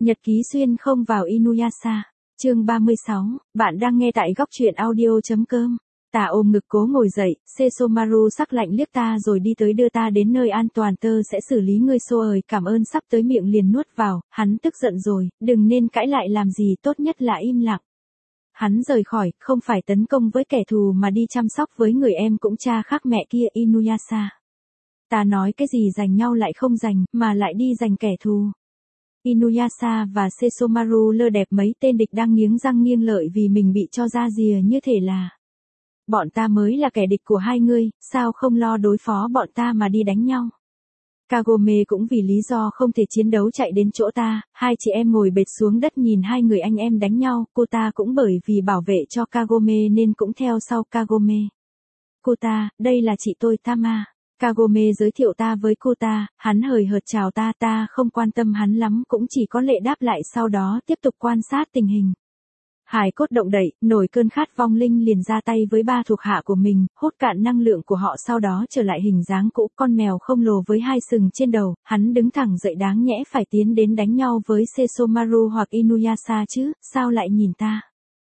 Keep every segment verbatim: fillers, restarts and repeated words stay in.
Nhật ký xuyên không vào Inuyasha. Chương ba mươi sáu, bạn đang nghe tại góc truyện audio.com. Ta ôm ngực cố ngồi dậy, Sesomaru sắc lạnh liếc ta rồi đi tới đưa ta đến nơi an toàn, tơ sẽ xử lý ngươi. Xô ơi, cảm ơn, sắp tới miệng liền nuốt vào, hắn tức giận rồi, đừng nên cãi lại làm gì, tốt nhất là im lặng. Hắn rời khỏi, không phải tấn công với kẻ thù mà đi chăm sóc với người em cũng cha khác mẹ kia, Inuyasha. Ta nói cái gì giành nhau lại không giành, mà lại đi giành kẻ thù. Inuyasha và Sesomaru lơ đẹp mấy tên địch đang nghiến răng nghiêng lợi vì mình bị cho ra rìa như thể là bọn ta mới là kẻ địch của hai ngươi, sao không lo đối phó bọn ta mà đi đánh nhau. Kagome cũng vì lý do không thể chiến đấu chạy đến chỗ ta, hai chị em ngồi bệt xuống đất nhìn hai người anh em đánh nhau, cô ta cũng bởi vì bảo vệ cho Kagome nên cũng theo sau Kagome. Cô ta, đây là chị tôi Tama. Kagome giới thiệu ta với cô ta, hắn hời hợt chào ta, ta không quan tâm hắn lắm, cũng chỉ có lệ đáp lại, sau đó tiếp tục quan sát tình hình. Hải cốt động đậy, nổi cơn khát vong linh liền ra tay với ba thuộc hạ của mình, hút cạn năng lượng của họ, sau đó trở lại hình dáng cũ, con mèo không lồ với hai sừng trên đầu. Hắn đứng thẳng dậy, đáng nhẽ phải tiến đến đánh nhau với Sesomaru hoặc Inuyasha chứ, sao lại nhìn ta?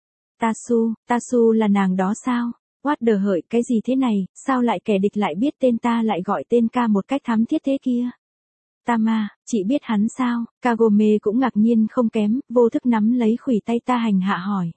Tasu, Tasu là nàng đó sao? What the hợi, cái gì thế này, sao lại kẻ địch lại biết tên ta, lại gọi tên ca một cách thắm thiết thế kia? Tama, chị biết hắn sao? Kagome cũng ngạc nhiên không kém, vô thức nắm lấy khuỷu tay ta hành hạ hỏi.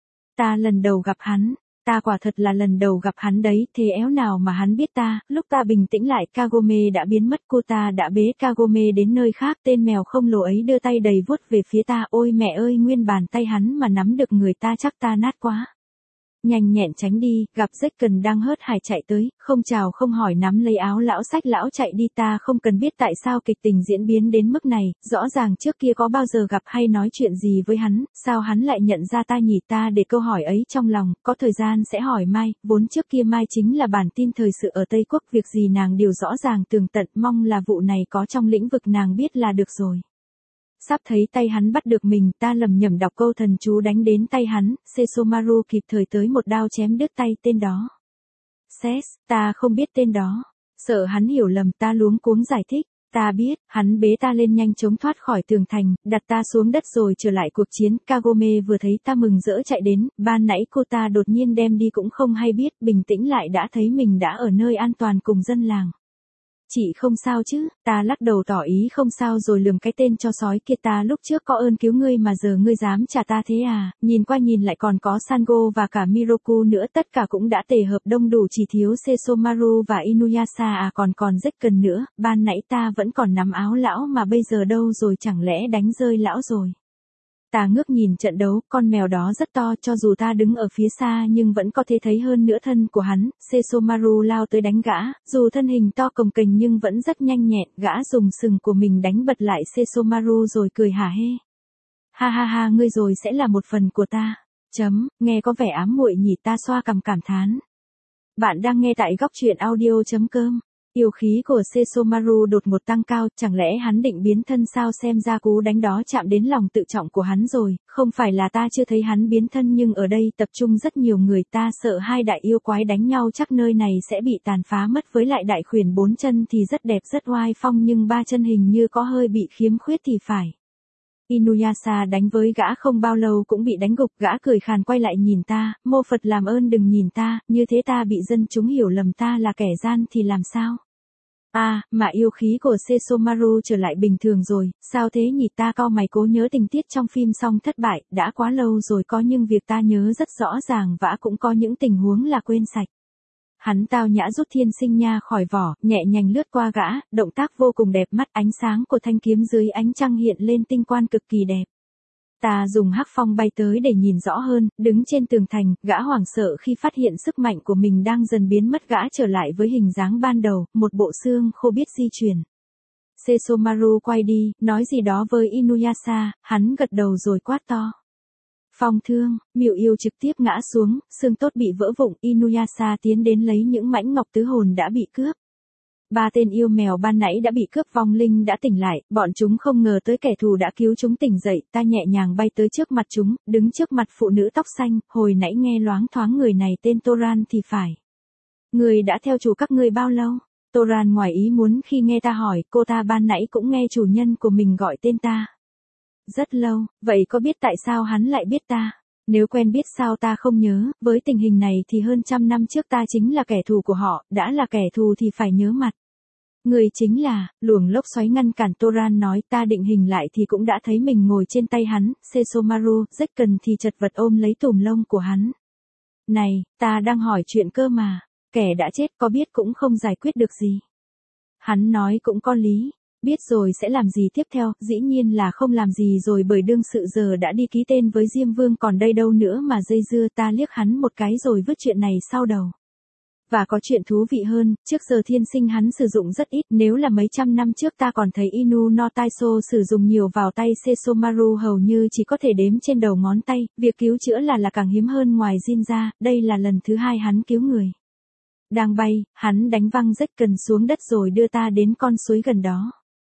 Ta lần đầu gặp hắn, ta quả thật là lần đầu gặp hắn đấy, thế éo nào mà hắn biết ta. Lúc ta bình tĩnh lại, Kagome đã biến mất, cô ta đã bế Kagome đến nơi khác, tên mèo không lồ ấy đưa tay đầy vuốt về phía ta, ôi mẹ ơi, nguyên bàn tay hắn mà nắm được người ta chắc ta nát quá. Nhanh nhẹn tránh đi, gặp Zekken đang hớt hải chạy tới, không chào không hỏi nắm lấy áo lão, xách lão chạy đi. Ta không cần biết tại sao kịch tình diễn biến đến mức này, rõ ràng trước kia có bao giờ gặp hay nói chuyện gì với hắn, sao hắn lại nhận ra ta nhỉ? Ta để câu hỏi ấy trong lòng, có thời gian sẽ hỏi Mai, vốn trước kia Mai chính là bản tin thời sự ở Tây Quốc, việc gì nàng đều rõ ràng tường tận, mong là vụ này có trong lĩnh vực nàng biết là được rồi. Sắp thấy tay hắn bắt được mình, ta lầm nhầm đọc câu thần chú đánh đến tay hắn, Sesomaru kịp thời tới một đao chém đứt tay tên đó. Ses, ta không biết tên đó. Sợ hắn hiểu lầm, ta luống cuống giải thích. Ta biết, hắn bế ta lên nhanh chóng thoát khỏi tường thành, đặt ta xuống đất rồi trở lại cuộc chiến. Kagome vừa thấy ta mừng rỡ chạy đến, ban nãy cô ta đột nhiên đem đi cũng không hay biết, bình tĩnh lại đã thấy mình đã ở nơi an toàn cùng dân làng. Chị không sao chứ? Ta lắc đầu tỏ ý không sao rồi lườm cái tên cho sói kia, ta lúc trước có ơn cứu ngươi mà giờ ngươi dám trả ta thế à? Nhìn qua nhìn lại còn có Sango và cả Miroku nữa, tất cả cũng đã tề hợp đông đủ, chỉ thiếu Sesomaru và Inuyasha à, còn còn Zekken nữa. Ban nãy ta vẫn còn nắm áo lão mà bây giờ đâu rồi, chẳng lẽ đánh rơi lão rồi? Ta ngước nhìn trận đấu, con mèo đó rất to, cho dù ta đứng ở phía xa nhưng vẫn có thể thấy hơn nửa thân của hắn. Sesomaru lao tới đánh gã, dù thân hình to cồng kềnh nhưng vẫn rất nhanh nhẹn, gã dùng sừng của mình đánh bật lại Sesomaru rồi cười hả hê. Ha ha ha, ngươi rồi sẽ là một phần của ta. Chấm, nghe có vẻ ám muội nhỉ, ta xoa cằm cảm thán. Bạn đang nghe tại góc truyện audio.com. Yêu khí của Sesomaru đột ngột tăng cao, chẳng lẽ hắn định biến thân sao? Xem ra cú đánh đó chạm đến lòng tự trọng của hắn rồi, không phải là ta chưa thấy hắn biến thân nhưng ở đây tập trung rất nhiều người, ta sợ hai đại yêu quái đánh nhau chắc nơi này sẽ bị tàn phá mất, với lại đại khuyển bốn chân thì rất đẹp rất oai phong nhưng ba chân hình như có hơi bị khiếm khuyết thì phải. Inuyasha đánh với gã không bao lâu cũng bị đánh gục, gã cười khàn quay lại nhìn ta, mô Phật làm ơn đừng nhìn ta, như thế ta bị dân chúng hiểu lầm ta là kẻ gian thì làm sao? À, mà yêu khí của Sesomaru trở lại bình thường rồi, sao thế nhỉ? Ta cau mày cố nhớ tình tiết trong phim xong thất bại, đã quá lâu rồi, có những việc ta nhớ rất rõ ràng và cũng có những tình huống là quên sạch. Hắn tao nhã rút thiên sinh nha khỏi vỏ, nhẹ nhàng lướt qua gã, động tác vô cùng đẹp mắt, ánh sáng của thanh kiếm dưới ánh trăng hiện lên tinh quang cực kỳ đẹp. Ta dùng hắc phong bay tới để nhìn rõ hơn, đứng trên tường thành, gã hoảng sợ khi phát hiện sức mạnh của mình đang dần biến mất, gã trở lại với hình dáng ban đầu, một bộ xương khô biết di chuyển. Sesomaru quay đi, nói gì đó với Inuyasha, hắn gật đầu rồi quát to. Phong thương, miệu yêu trực tiếp ngã xuống, xương tốt bị vỡ vụn, Inuyasha tiến đến lấy những mảnh ngọc tứ hồn đã bị cướp. Ba tên yêu mèo ban nãy đã bị cướp, vong linh đã tỉnh lại, bọn chúng không ngờ tới kẻ thù đã cứu chúng tỉnh dậy, ta nhẹ nhàng bay tới trước mặt chúng, đứng trước mặt phụ nữ tóc xanh, hồi nãy nghe loáng thoáng người này tên Toran thì phải. Người đã theo chủ các ngươi bao lâu? Toran ngoài ý muốn khi nghe ta hỏi, cô ta ban nãy cũng nghe chủ nhân của mình gọi tên ta. Rất lâu, vậy có biết tại sao hắn lại biết ta? Nếu quen biết sao ta không nhớ, với tình hình này thì hơn trăm năm trước ta chính là kẻ thù của họ, đã là kẻ thù thì phải nhớ mặt. Người chính là, luồng lốc xoáy ngăn cản Toran nói, ta định hình lại thì cũng đã thấy mình ngồi trên tay hắn, Sesomaru, Zekken thì chật vật ôm lấy tùm lông của hắn. Này, ta đang hỏi chuyện cơ mà, kẻ đã chết có biết cũng không giải quyết được gì. Hắn nói cũng có lý, biết rồi sẽ làm gì tiếp theo, dĩ nhiên là không làm gì rồi bởi đương sự giờ đã đi ký tên với Diêm Vương còn đây đâu nữa mà dây dưa. Ta liếc hắn một cái rồi vứt chuyện này sau đầu. Và có chuyện thú vị hơn, trước giờ thiên sinh hắn sử dụng rất ít, nếu là mấy trăm năm trước ta còn thấy Inu no Taiso sử dụng nhiều vào tay Sesomaru hầu như chỉ có thể đếm trên đầu ngón tay, việc cứu chữa là là càng hiếm hơn ngoài Jin ra, đây là lần thứ hai hắn cứu người. Đang bay, hắn đánh văng Zekken xuống đất rồi đưa ta đến con suối gần đó.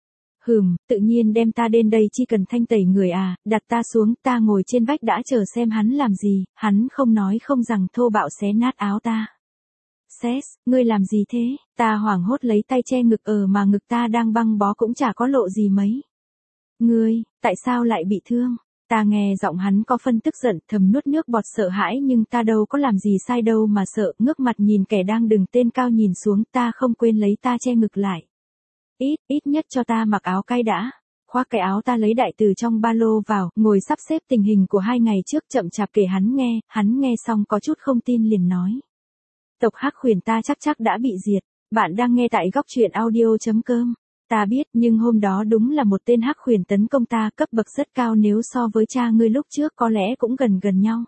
Hừm, tự nhiên đem ta đến đây chỉ cần thanh tẩy người à, đặt ta xuống, ta ngồi trên vách đã chờ xem hắn làm gì, hắn không nói không rằng thô bạo xé nát áo ta. Sess, ngươi làm gì thế? Ta hoảng hốt lấy tay che ngực ờ mà ngực ta đang băng bó cũng chả có lộ gì mấy. Ngươi, tại sao lại bị thương? Ta nghe giọng hắn có phân tức giận, thầm nuốt nước bọt sợ hãi nhưng ta đâu có làm gì sai đâu mà sợ, ngước mặt nhìn kẻ đang đứng tên cao nhìn xuống, ta không quên lấy ta che ngực lại. Ít, ít nhất cho ta mặc áo cay đã. Khoác cái áo ta lấy đại từ trong ba lô vào, ngồi sắp xếp tình hình của hai ngày trước chậm chạp kể hắn nghe, hắn nghe xong có chút không tin liền nói. Tộc Hắc Huyền ta chắc chắc đã bị diệt, bạn đang nghe tại góc truyện audio.com. Ta biết nhưng hôm đó đúng là một tên Hắc Huyền tấn công ta, cấp bậc rất cao nếu so với cha ngươi lúc trước có lẽ cũng gần gần nhau.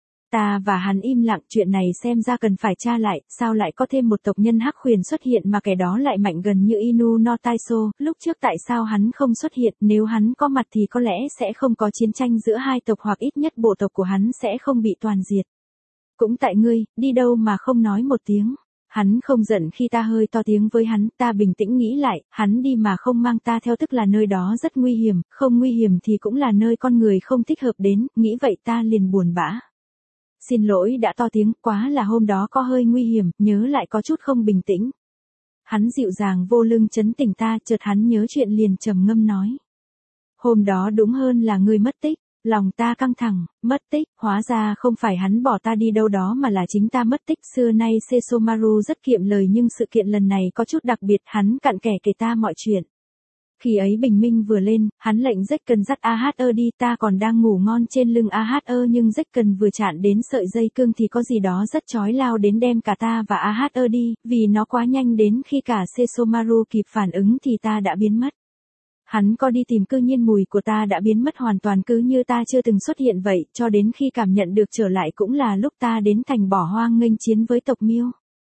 Ta và hắn im lặng, chuyện này xem ra cần phải tra lại, sao lại có thêm một tộc nhân Hắc Huyền xuất hiện mà kẻ đó lại mạnh gần như Inu no Taiso, lúc trước tại sao hắn không xuất hiện, nếu hắn có mặt thì có lẽ sẽ không có chiến tranh giữa hai tộc hoặc ít nhất bộ tộc của hắn sẽ không bị toàn diệt. Cũng tại ngươi, đi đâu mà không nói một tiếng. Hắn không giận khi ta hơi to tiếng với hắn, ta bình tĩnh nghĩ lại, hắn đi mà không mang ta theo tức là nơi đó rất nguy hiểm, không nguy hiểm thì cũng là nơi con người không thích hợp đến, nghĩ vậy ta liền buồn bã. Xin lỗi đã to tiếng, quá là hôm đó có hơi nguy hiểm, nhớ lại có chút không bình tĩnh. Hắn dịu dàng vô lưng trấn tỉnh ta, chợt hắn nhớ chuyện liền trầm ngâm nói. Hôm đó đúng hơn là ngươi mất tích. Lòng ta căng thẳng, mất tích, hóa ra không phải hắn bỏ ta đi đâu đó mà là chính ta mất tích. Xưa nay Sesomaru rất kiệm lời nhưng sự kiện lần này có chút đặc biệt, hắn cặn kẽ kể ta mọi chuyện. Khi ấy bình minh vừa lên, hắn lệnh Zekken dắt a hát ơ đi, ta còn đang ngủ ngon trên lưng a hát ơ nhưng Zekken vừa chạm đến sợi dây cương thì có gì đó rất chói lao đến đem cả ta và a hát ơ đi, vì nó quá nhanh đến khi cả Sesomaru kịp phản ứng thì ta đã biến mất. Hắn có đi tìm cư nhiên mùi của ta đã biến mất hoàn toàn cứ như ta chưa từng xuất hiện vậy, cho đến khi cảm nhận được trở lại cũng là lúc ta đến thành bỏ hoang nghênh chiến với tộc Miêu.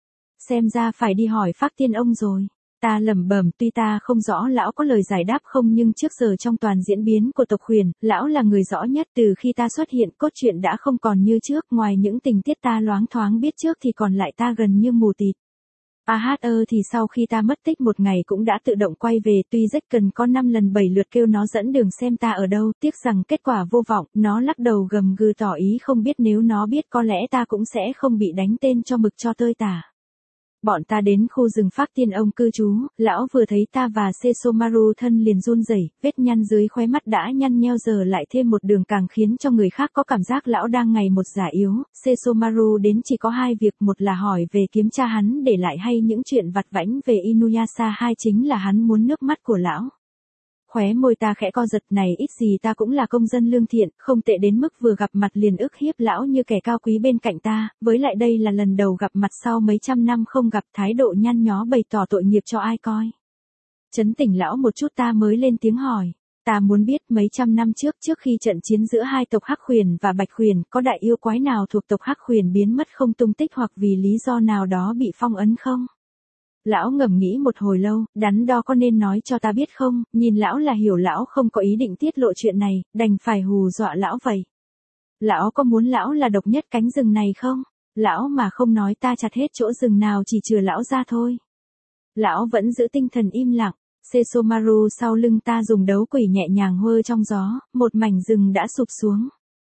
Xem ra phải đi hỏi Phác Tiên ông rồi. Ta lẩm bẩm, tuy ta không rõ lão có lời giải đáp không nhưng trước giờ trong toàn diễn biến của tộc Huyền, lão là người rõ nhất. Từ khi ta xuất hiện cốt truyện đã không còn như trước, ngoài những tình tiết ta loáng thoáng biết trước thì còn lại ta gần như mù tịt. a hát ơ thì sau khi ta mất tích một ngày cũng đã tự động quay về, tuy Zekken có năm lần bảy lượt kêu nó dẫn đường xem ta ở đâu, tiếc rằng kết quả vô vọng, nó lắc đầu gầm gừ tỏ ý không biết, nếu nó biết có lẽ ta cũng sẽ không bị đánh tên cho mực cho tơi tả. Bọn ta đến khu rừng Phác Tiên ông cư trú, lão vừa thấy ta và Sesomaru thân liền run rẩy, vết nhăn dưới khóe mắt đã nhăn nheo giờ lại thêm một đường càng khiến cho người khác có cảm giác lão đang ngày một già yếu. Sesomaru đến chỉ có hai việc, một là hỏi về kiếm cha hắn để lại hay những chuyện vặt vãnh về Inuyasha, hai chính là hắn muốn nước mắt của lão. Khóe môi ta khẽ co giật, này ít gì ta cũng là công dân lương thiện, không tệ đến mức vừa gặp mặt liền ức hiếp lão như kẻ cao quý bên cạnh ta, với lại đây là lần đầu gặp mặt sau mấy trăm năm không gặp, thái độ nhăn nhó bày tỏ tội nghiệp cho ai coi. Trấn tỉnh lão một chút ta mới lên tiếng hỏi, ta muốn biết mấy trăm năm trước trước khi trận chiến giữa hai tộc Hắc Huyền và Bạch Huyền, có đại yêu quái nào thuộc tộc Hắc Huyền biến mất không tung tích hoặc vì lý do nào đó bị phong ấn không? Lão ngẫm nghĩ một hồi lâu, đắn đo có nên nói cho ta biết không, nhìn lão là hiểu lão không có ý định tiết lộ chuyện này, đành phải hù dọa lão vậy. Lão có muốn lão là độc nhất cánh rừng này không? Lão mà không nói ta chặt hết chỗ rừng nào chỉ chừa lão ra thôi. Lão vẫn giữ tinh thần im lặng, Sesomaru sau lưng ta dùng đấu quỷ nhẹ nhàng hơ trong gió, một mảnh rừng đã sụp xuống.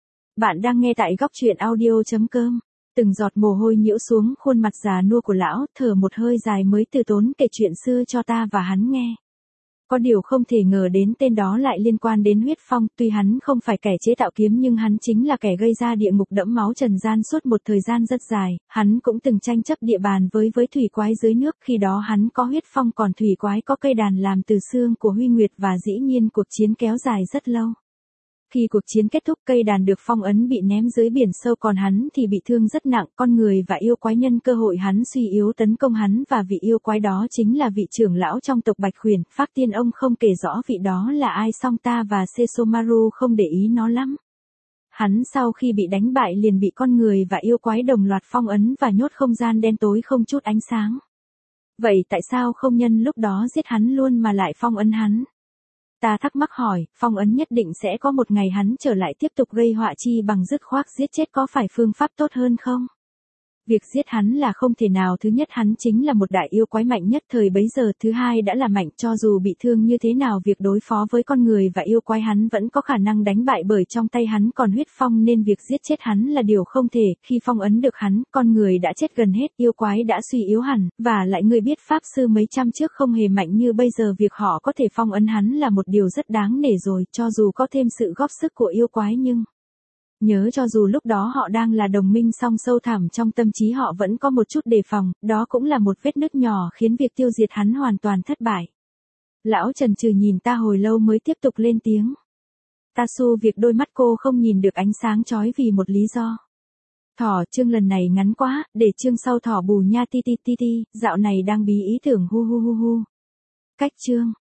Bạn đang nghe tại góc truyện audio.com. Từng giọt mồ hôi nhiễu xuống khuôn mặt già nua của lão, thở một hơi dài mới từ tốn kể chuyện xưa cho ta và hắn nghe. Có điều không thể ngờ đến tên đó lại liên quan đến huyết phong, tuy hắn không phải kẻ chế tạo kiếm nhưng hắn chính là kẻ gây ra địa ngục đẫm máu trần gian suốt một thời gian rất dài, hắn cũng từng tranh chấp địa bàn với với thủy quái dưới nước, khi đó hắn có huyết phong còn thủy quái có cây đàn làm từ xương của Huy Nguyệt và dĩ nhiên cuộc chiến kéo dài rất lâu. Khi cuộc chiến kết thúc cây đàn được phong ấn bị ném dưới biển sâu còn hắn thì bị thương rất nặng, con người và yêu quái nhân cơ hội hắn suy yếu tấn công hắn và vị yêu quái đó chính là vị trưởng lão trong tộc Bạch Huyền, Phác Tiên ông không kể rõ vị đó là ai song ta và Sesomaru không để ý nó lắm. Hắn sau khi bị đánh bại liền bị con người và yêu quái đồng loạt phong ấn và nhốt không gian đen tối không chút ánh sáng. Vậy tại sao không nhân lúc đó giết hắn luôn mà lại phong ấn hắn? Ta thắc mắc hỏi, phong ấn nhất định sẽ có một ngày hắn trở lại tiếp tục gây họa chi bằng dứt khoát giết chết có phải phương pháp tốt hơn không? Việc giết hắn là không thể nào, thứ nhất hắn chính là một đại yêu quái mạnh nhất thời bấy giờ, thứ hai đã là mạnh cho dù bị thương như thế nào việc đối phó với con người và yêu quái hắn vẫn có khả năng đánh bại bởi trong tay hắn còn huyết phong nên việc giết chết hắn là điều không thể, khi phong ấn được hắn, con người đã chết gần hết, yêu quái đã suy yếu hẳn, và lại người biết pháp sư mấy trăm trước không hề mạnh như bây giờ việc họ có thể phong ấn hắn là một điều rất đáng nể rồi, cho dù có thêm sự góp sức của yêu quái nhưng... Nhớ cho dù lúc đó họ đang là đồng minh song sâu thẳm trong tâm trí họ vẫn có một chút đề phòng, đó cũng là một vết nứt nhỏ khiến việc tiêu diệt hắn hoàn toàn thất bại. Lão Trần trừ nhìn ta hồi lâu mới tiếp tục lên tiếng. Ta xu việc đôi mắt cô không nhìn được ánh sáng chói vì một lý do. Thỏ, chương lần này ngắn quá, để chương sau thỏ bù nha ti ti ti ti, dạo này đang bí ý tưởng hu hu hu hu. Cách chương.